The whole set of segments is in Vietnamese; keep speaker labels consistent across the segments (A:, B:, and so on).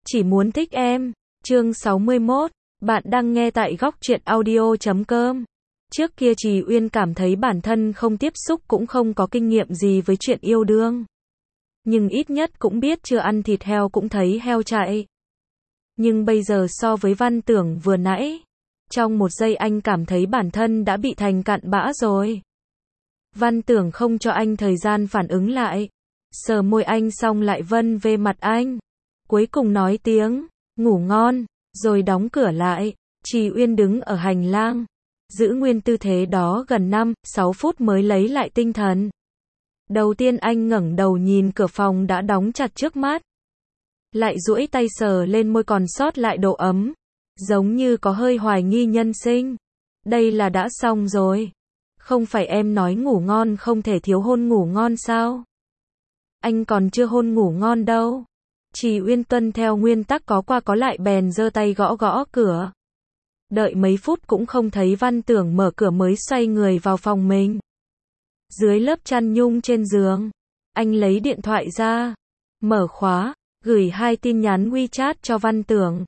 A: Chỉ muốn thích em. Chương 61. Bạn đang nghe tại góc truyện audio.com. Trước kia Trì Uyên cảm thấy bản thân không tiếp xúc cũng không có kinh nghiệm gì với chuyện yêu đương. Nhưng ít nhất cũng biết chưa ăn thịt heo cũng thấy heo chạy. Nhưng bây giờ so với Văn Tưởng vừa nãy, trong một giây anh cảm thấy bản thân đã bị thành cặn bã rồi. Văn Tưởng không cho anh thời gian phản ứng lại. Sờ môi anh xong lại vân về mặt anh. Cuối cùng nói tiếng, ngủ ngon, rồi đóng cửa lại. Trì Uyên đứng ở hành lang, giữ nguyên tư thế đó gần 5-6 phút mới lấy lại tinh thần. Đầu tiên anh ngẩng đầu nhìn cửa phòng đã đóng chặt trước mắt. Lại duỗi tay sờ lên môi còn sót lại độ ấm. Giống như có hơi hoài nghi nhân sinh. Đây là đã xong rồi. Không phải em nói ngủ ngon không thể thiếu hôn ngủ ngon sao? Anh còn chưa hôn ngủ ngon đâu. Trì Uyên tuân theo nguyên tắc có qua có lại bèn giơ tay gõ gõ cửa. Đợi mấy phút cũng không thấy Văn Tưởng mở cửa mới xoay người vào phòng mình. Dưới lớp chăn nhung trên giường, anh lấy điện thoại ra, mở khóa, gửi 2 tin nhắn WeChat cho Văn Tưởng.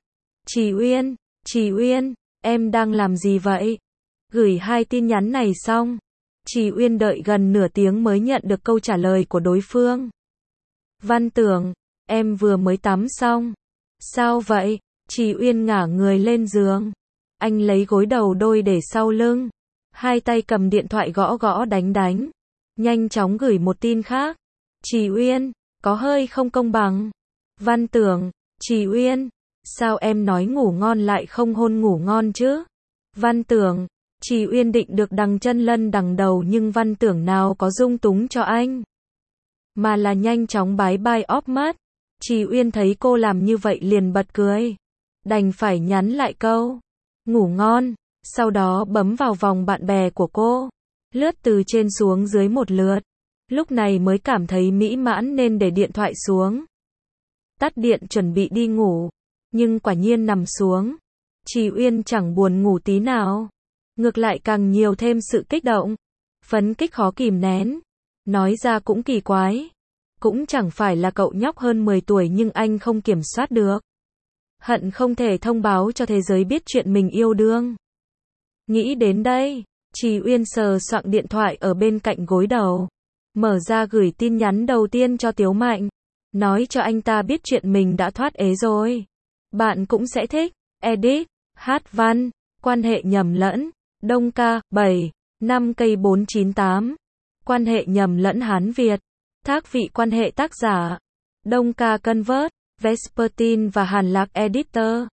A: Trì Uyên, em đang làm gì vậy? Gửi 2 tin nhắn này xong, Trì Uyên đợi gần nửa tiếng mới nhận được câu trả lời của đối phương. Văn Tưởng, em vừa mới tắm xong. Sao vậy? Trì Uyên ngả người lên giường. Anh lấy gối đầu đôi để sau lưng. 2 tay cầm điện thoại gõ gõ đánh. Nhanh chóng gửi một tin khác. Trì Uyên, có hơi không công bằng. Văn Tưởng, Trì Uyên, sao em nói ngủ ngon lại không hôn ngủ ngon chứ? Văn Tưởng, Trì Uyên định được đằng chân lân đằng đầu nhưng Văn Tưởng nào có dung túng cho anh. Mà là nhanh chóng bái bai óp mắt. Trì Uyên thấy cô làm như vậy liền bật cười. Đành phải nhắn lại câu ngủ ngon, sau đó bấm vào vòng bạn bè của cô. Lướt từ trên xuống dưới một lượt. Lúc này mới cảm thấy mỹ mãn nên để điện thoại xuống. Tắt điện chuẩn bị đi ngủ. Nhưng quả nhiên nằm xuống, Trì Uyên chẳng buồn ngủ tí nào. Ngược lại càng nhiều thêm sự kích động. Phấn kích khó kìm nén. Nói ra cũng kỳ quái. Cũng chẳng phải là cậu nhóc hơn 10 tuổi nhưng anh không kiểm soát được. Hận không thể thông báo cho thế giới biết chuyện mình yêu đương. Nghĩ đến đây, Trì Uyên sờ soạng điện thoại ở bên cạnh gối đầu. Mở ra gửi tin nhắn đầu tiên cho Tiếu Mạnh. Nói cho anh ta biết chuyện mình đã thoát ế rồi. Bạn cũng sẽ thích. Edit, hát văn, quan hệ nhầm lẫn. Đông ca, 7, 5 cây 498. Quan hệ nhầm lẫn Hán Việt. Thác vị quan hệ tác giả. Đông ca Convert, Vespertine và Hàn Lạc Editor.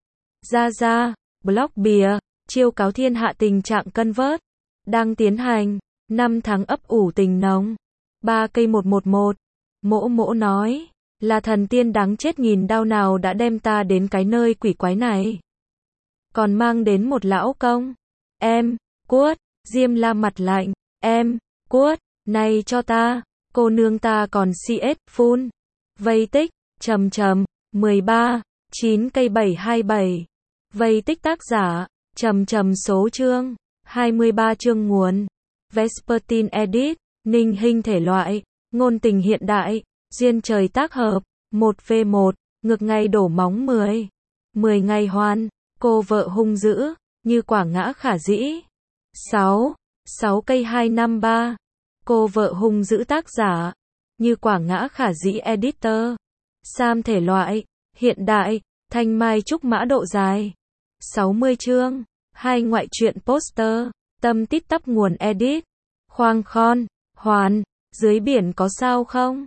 A: Gia, blog bìa, chiêu cáo thiên hạ tình trạng Convert. Đang tiến hành. 5 tháng ấp ủ tình nồng. 3 cây 111. Mỗ nói. Là thần tiên đáng chết nghìn đao nào đã đem ta đến cái nơi quỷ quái này. Còn mang đến một lão công. Em, cuốt, Diêm La mặt lạnh. Em, cuốt, này cho ta. Cô nương ta còn CS, phun. Vây tích, 13, 9 cây 727. Vây tích tác giả, số chương, 23 chương nguồn. Vespertine Edit, Ninh Hinh thể loại, ngôn tình hiện đại, duyên trời tác hợp, 1v1, ngược ngày đổ móng 10. 10 ngày hoan, cô vợ hung dữ, như quả ngã khả dĩ. 6 cây 253. Cô vợ hung dữ tác giả, như quả ngã khả dĩ editor. Sam thể loại, hiện đại, thanh mai trúc mã độ dài. 60 chương, 2 ngoại truyện poster, tâm tít tắp nguồn edit. Khoang khon, hoàn, dưới biển có sao không?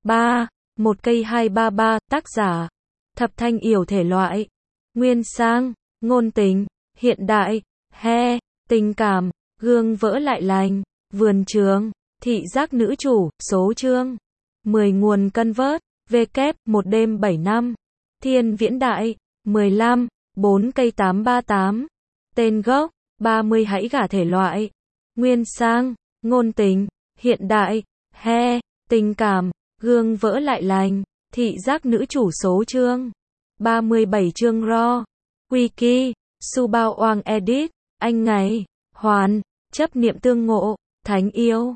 A: 1 cây 233, tác giả, Thập Thanh Yểu thể loại, nguyên sang, ngôn tình, hiện đại, tình cảm, gương vỡ lại lành, vườn trường, thị giác nữ chủ, số chương, 10 nguồn Convert, W, 1 đêm 7 năm, thiên viễn đại, 15, 4 cây 838, tên gốc, 30 hãy gả thể loại, nguyên sang, ngôn tình, hiện đại, tình cảm, gương vỡ lại lành, thị giác nữ chủ số chương, 37 chương raw, wiki, Subao Oang edit, anh ngày, hoàn, chấp niệm tương ngộ, thánh yêu,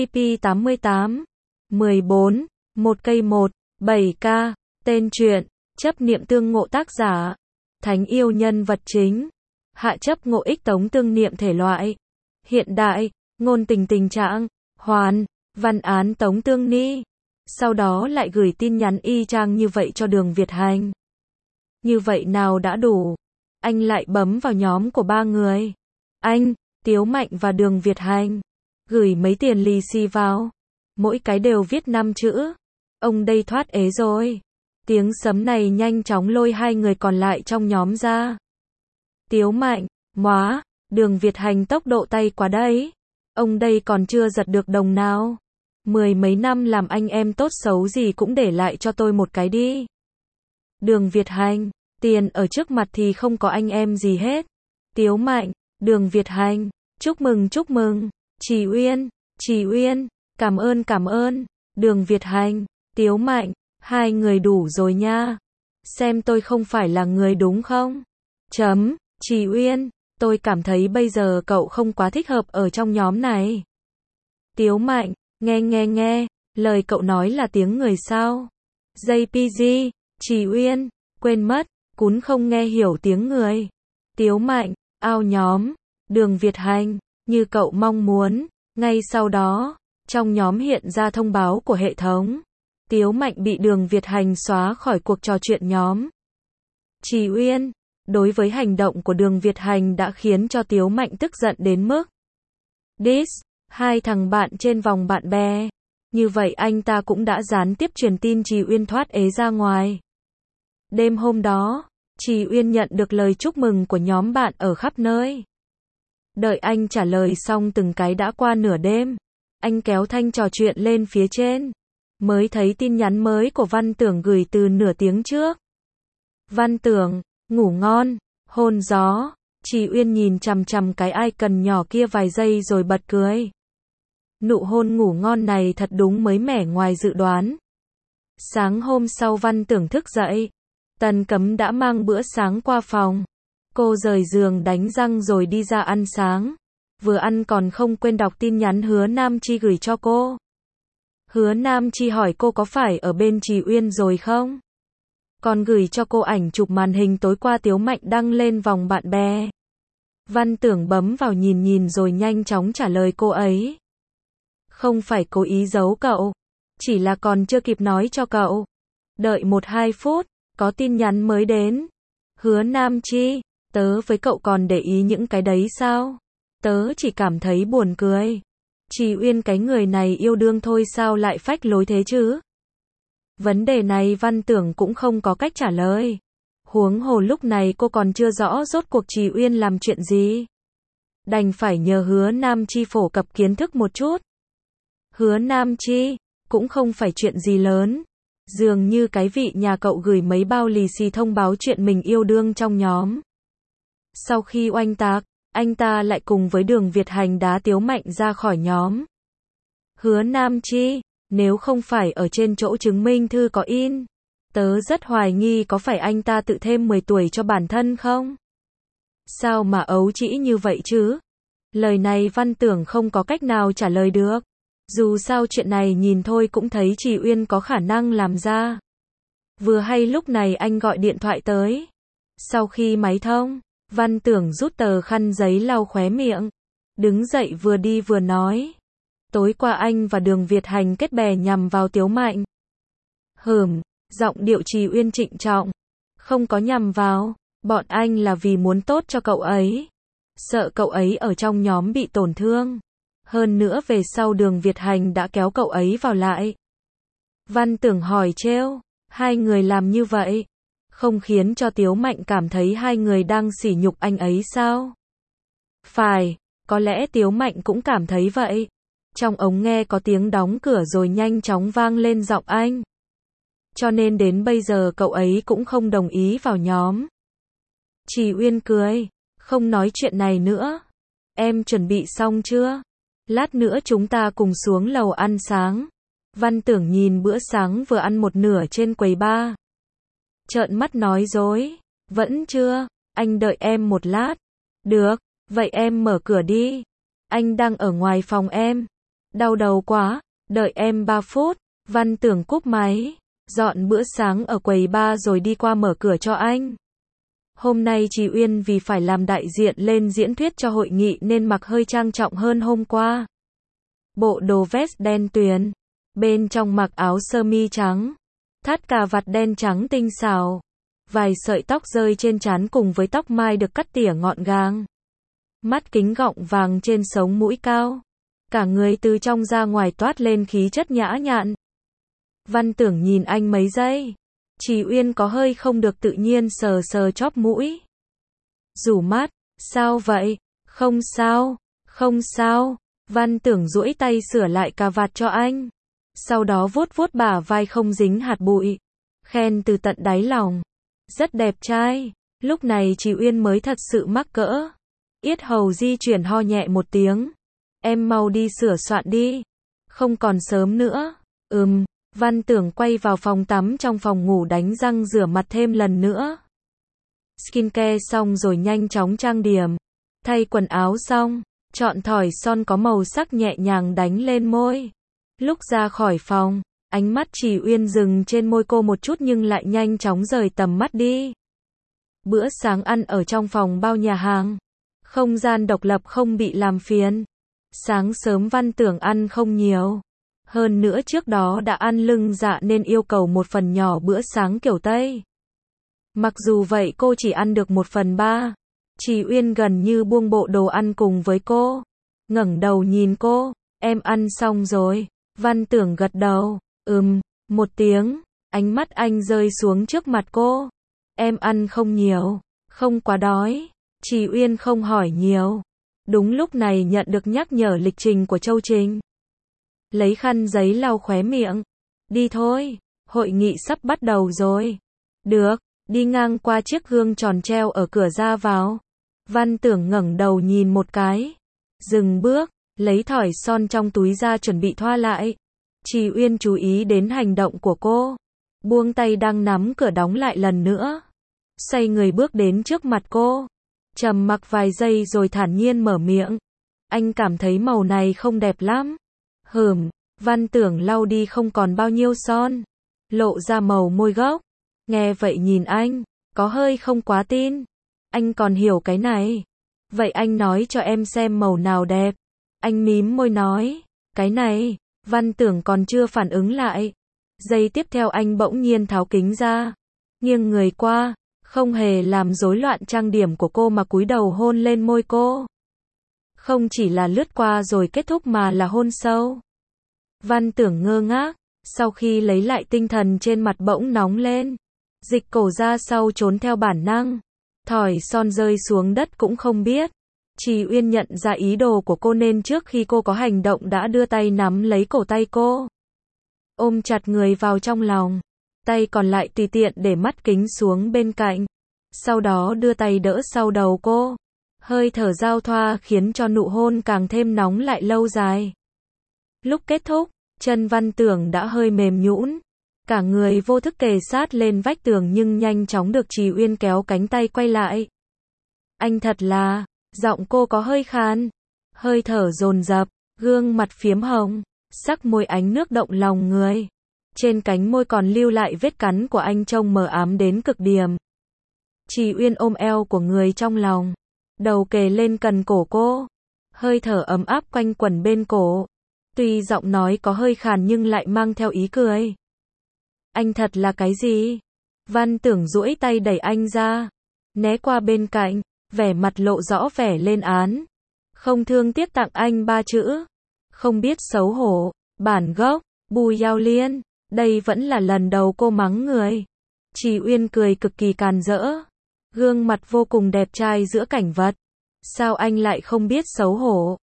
A: CP88, 14, 1 cây 1, 7K, tên truyện, Chấp niệm tương ngộ tác giả. Thánh yêu nhân vật chính. Hạ chấp ngộ ích tống tương niệm thể loại. Hiện đại, ngôn tình tình trạng. Hoàn, văn án tống tương ni. Sau đó lại gửi tin nhắn y chang như vậy cho Đường Việt Hành. Như vậy nào đã đủ. Anh lại bấm vào nhóm của 3 người. Anh, Tiếu Mạnh và Đường Việt Hành. Gửi mấy tiền lì xì vào. Mỗi cái đều viết 5 chữ. Ông đây thoát ế rồi. Tiếng sấm này nhanh chóng lôi 2 người còn lại trong nhóm ra. Tiếu Mạnh, móa, Đường Việt Hành tốc độ tay quá đấy. Ông đây còn chưa giật được đồng nào. 10 mấy năm làm anh em tốt xấu gì cũng để lại cho tôi một cái đi. Đường Việt Hành, tiền ở trước mặt thì không có anh em gì hết. Tiếu Mạnh, Đường Việt Hành, chúc mừng. Trì Uyên, cảm ơn. Đường Việt Hành, Tiếu Mạnh, 2 người đủ rồi nha. Xem tôi không phải là người đúng không? Trì Uyên, tôi cảm thấy bây giờ cậu không quá thích hợp ở trong nhóm này. Tiếu Mạnh, nghe, lời cậu nói là tiếng người sao? JPG, Trì Uyên, quên mất, cún không nghe hiểu tiếng người. Tiếu Mạnh, ao nhóm. Đường Việt Hành, như cậu mong muốn. Ngay sau đó, trong nhóm hiện ra thông báo của hệ thống. Tiếu Mạnh bị Đường Việt Hành xóa khỏi cuộc trò chuyện nhóm. Trì Uyên, đối với hành động của Đường Việt Hành đã khiến cho Tiếu Mạnh tức giận đến mức diss 2 thằng bạn trên vòng bạn bè. Như vậy anh ta cũng đã gián tiếp truyền tin Trì Uyên thoát ế ra ngoài. Đêm hôm đó, Trì Uyên nhận được lời chúc mừng của nhóm bạn ở khắp nơi. Đợi anh trả lời xong từng cái đã qua nửa đêm. Anh kéo thanh trò chuyện lên phía trên. Mới thấy tin nhắn mới của Văn Tưởng gửi từ nửa tiếng trước. Văn Tưởng, ngủ ngon, hôn gió. Trì Uyên nhìn chằm chằm cái icon nhỏ kia vài giây rồi bật cười. Nụ hôn ngủ ngon này thật đúng mới mẻ ngoài dự đoán. Sáng hôm sau Văn Tưởng thức dậy. Tần Cấm đã mang bữa sáng qua phòng. Cô rời giường đánh răng rồi đi ra ăn sáng. Vừa ăn còn không quên đọc tin nhắn Hứa Nam Chi gửi cho cô. Hứa Nam Chi hỏi cô có phải ở bên Trì Uyên rồi không? Còn gửi cho cô ảnh chụp màn hình tối qua Tiếu Mạnh đăng lên vòng bạn bè. Văn Tưởng bấm vào nhìn rồi nhanh chóng trả lời cô ấy. Không phải cố ý giấu cậu. Chỉ là còn chưa kịp nói cho cậu. Đợi 1-2 phút, có tin nhắn mới đến. Hứa Nam Chi, tớ với cậu còn để ý những cái đấy sao? Tớ chỉ cảm thấy buồn cười. Trì Uyên cái người này yêu đương thôi sao lại phách lối thế chứ? Vấn đề này Văn Tưởng cũng không có cách trả lời. Huống hồ lúc này cô còn chưa rõ rốt cuộc Trì Uyên làm chuyện gì. Đành phải nhờ Hứa Nam Chi phổ cập kiến thức một chút. Hứa Nam Chi, cũng không phải chuyện gì lớn. Dường như cái vị nhà cậu gửi mấy bao lì xì thông báo chuyện mình yêu đương trong nhóm. Sau khi oanh tạc, anh ta lại cùng với Đường Việt Hành đá Tiếu Mạnh ra khỏi nhóm. Hứa Nam Chi, nếu không phải ở trên chỗ chứng minh thư có in, tớ rất hoài nghi có phải anh ta tự thêm 10 tuổi cho bản thân không? Sao mà ấu trĩ như vậy chứ? Lời này Văn Tưởng không có cách nào trả lời được. Dù sao chuyện này nhìn thôi cũng thấy Trì Uyên có khả năng làm ra. Vừa hay lúc này anh gọi điện thoại tới. Sau khi máy thông, Văn Tưởng rút tờ khăn giấy lau khóe miệng. Đứng dậy vừa đi vừa nói. Tối qua anh và Đường Việt Hành kết bè nhằm vào Tiếu Mạnh. Giọng điệu Trì Uyên trịnh trọng. Không có nhằm vào, bọn anh là vì muốn tốt cho cậu ấy. Sợ cậu ấy ở trong nhóm bị tổn thương. Hơn nữa về sau Đường Việt Hành đã kéo cậu ấy vào lại. Văn Tưởng hỏi trêu, 2 người làm như vậy, không khiến cho Tiếu Mạnh cảm thấy 2 người đang sỉ nhục anh ấy sao? Phải, có lẽ Tiếu Mạnh cũng cảm thấy vậy. Trong ống nghe có tiếng đóng cửa rồi nhanh chóng vang lên giọng anh. Cho nên đến bây giờ cậu ấy cũng không đồng ý vào nhóm. Trì Uyên cười, không nói chuyện này nữa. Em chuẩn bị xong chưa? Lát nữa chúng ta cùng xuống lầu ăn sáng. Văn Tưởng nhìn bữa sáng vừa ăn một nửa trên quầy bar. Trợn mắt nói dối. Vẫn chưa, anh đợi em một lát. Được, vậy em mở cửa đi. Anh đang ở ngoài phòng em. Đau đầu quá, đợi em 3 phút. Văn Tưởng cúp máy. dọn bữa sáng ở quầy bar rồi đi qua mở cửa cho anh. Hôm nay Trì Uyên vì phải làm đại diện lên diễn thuyết cho hội nghị nên mặc hơi trang trọng hơn hôm qua. Bộ đồ vest đen tuyền, bên trong mặc áo sơ mi trắng, thắt cà vạt đen trắng tinh xảo, vài sợi tóc rơi trên trán cùng với tóc mai được cắt tỉa gọn gàng. Mắt kính gọng vàng trên sống mũi cao, cả người từ trong ra ngoài toát lên khí chất nhã nhặn. Văn Tưởng nhìn anh mấy giây, Trì Uyên có hơi không được tự nhiên sờ sờ chóp mũi. Rủ mắt, sao vậy? Không sao, không sao. Văn Tưởng duỗi tay sửa lại cà vạt cho anh. Sau đó vuốt vuốt bả vai không dính hạt bụi. Khen từ tận đáy lòng. Rất đẹp trai. Lúc này Trì Uyên mới thật sự mắc cỡ. Yết hầu di chuyển ho nhẹ một tiếng. Em mau đi sửa soạn đi. Không còn sớm nữa. Văn Tưởng quay vào phòng tắm trong phòng ngủ đánh răng rửa mặt thêm lần nữa. Skincare xong rồi nhanh chóng trang điểm. Thay quần áo xong, chọn thỏi son có màu sắc nhẹ nhàng đánh lên môi. Lúc ra khỏi phòng, ánh mắt Trì Uyên dừng trên môi cô một chút nhưng lại nhanh chóng rời tầm mắt đi. Bữa sáng ăn ở trong phòng bao nhà hàng. Không gian độc lập không bị làm phiền. Sáng sớm Văn Tưởng ăn không nhiều. Hơn nữa trước đó đã ăn lưng dạ nên yêu cầu một phần nhỏ bữa sáng kiểu Tây. Mặc dù vậy cô chỉ ăn được 1/3. Trì Uyên gần như buông bộ đồ ăn cùng với cô. Ngẩng đầu nhìn cô, em ăn xong rồi. Văn Tưởng gật đầu, một tiếng, ánh mắt anh rơi xuống trước mặt cô. Em ăn không nhiều, không quá đói. Trì Uyên không hỏi nhiều. Đúng lúc này nhận được nhắc nhở lịch trình của Châu Trình. Lấy khăn giấy lau khóe miệng. Đi thôi, hội nghị sắp bắt đầu rồi. Được, đi ngang qua chiếc gương tròn treo ở cửa ra vào. Văn Tưởng ngẩng đầu nhìn một cái. Dừng bước, lấy thỏi son trong túi ra chuẩn bị thoa lại. Trì Uyên chú ý đến hành động của cô. Buông tay đang nắm cửa đóng lại lần nữa. Xoay người bước đến trước mặt cô. Trầm mặc vài giây rồi thản nhiên mở miệng. Anh cảm thấy màu này không đẹp lắm. Văn Tưởng lau đi không còn bao nhiêu son. Lộ ra màu môi gốc. Nghe vậy nhìn anh, có hơi không quá tin. Anh còn hiểu cái này. Vậy anh nói cho em xem màu nào đẹp. Anh mím môi nói. Cái này. Văn Tưởng còn chưa phản ứng lại. Giây tiếp theo anh bỗng nhiên tháo kính ra. Nghiêng người qua. Không hề làm rối loạn trang điểm của cô mà cúi đầu hôn lên môi cô. Không chỉ là lướt qua rồi kết thúc mà là hôn sâu. Văn Tưởng ngơ ngác. Sau khi lấy lại tinh thần trên mặt bỗng nóng lên. Dịch cổ ra sau trốn theo bản năng. Thỏi son rơi xuống đất cũng không biết. Trì Uyên nhận ra ý đồ của cô nên trước khi cô có hành động đã đưa tay nắm lấy cổ tay cô. Ôm chặt người vào trong lòng. Tay còn lại tùy tiện để mắt kính xuống bên cạnh. Sau đó đưa tay đỡ sau đầu cô. Hơi thở giao thoa khiến cho nụ hôn càng thêm nóng lại lâu dài. Lúc kết thúc, chân Văn Tưởng đã hơi mềm nhũn. Cả người vô thức kề sát lên vách tường nhưng nhanh chóng được Trì Uyên kéo cánh tay quay lại. Anh thật là, giọng cô có hơi khàn, hơi thở dồn dập, gương mặt phiếm hồng, sắc môi ánh nước động lòng người. Trên cánh môi còn lưu lại vết cắn của anh trông mờ ám đến cực điểm. Trì Uyên ôm eo của người trong lòng, đầu kề lên cần cổ cô, hơi thở ấm áp quanh quẩn bên cổ. Tuy giọng nói có hơi khàn nhưng lại mang theo ý cười. Anh thật là cái gì? Văn Tưởng duỗi tay đẩy anh ra, né qua bên cạnh, vẻ mặt lộ rõ vẻ lên án. Không thương tiếc tặng anh 3 chữ. Không biết xấu hổ, bản gốc, Bùi Yao Liên. Đây vẫn là lần đầu cô mắng người. Trì Uyên cười cực kỳ càn rỡ. Gương mặt vô cùng đẹp trai giữa cảnh vật. Sao anh lại không biết xấu hổ?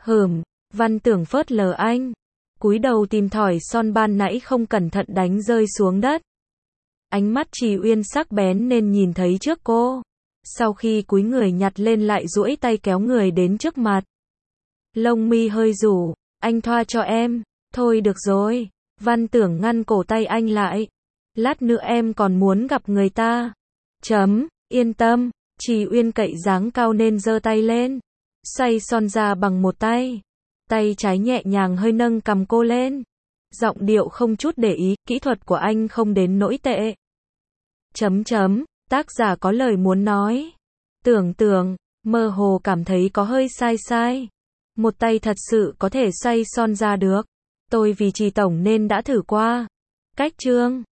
A: Văn Tưởng phớt lờ anh. Cúi đầu tìm thỏi son ban nãy không cẩn thận đánh rơi xuống đất. Ánh mắt Trì Uyên sắc bén nên nhìn thấy trước cô. Sau khi cúi người nhặt lên lại duỗi tay kéo người đến trước mặt. Lông mi hơi rủ. Anh thoa cho em. Thôi được rồi. Văn Tưởng ngăn cổ tay anh lại. Lát nữa em còn muốn gặp người ta. Yên tâm. Trì Uyên cậy dáng cao nên giơ tay lên. Xoay son ra bằng một tay. Tay trái nhẹ nhàng hơi nâng cằm cô lên. Giọng điệu không chút để ý, kỹ thuật của anh không đến nỗi tệ. Tác giả có lời muốn nói. Tưởng, mơ hồ cảm thấy có hơi sai. Một tay thật sự có thể xoay son ra được. Tôi vì Trì Tổng nên đã thử qua. Cách chương.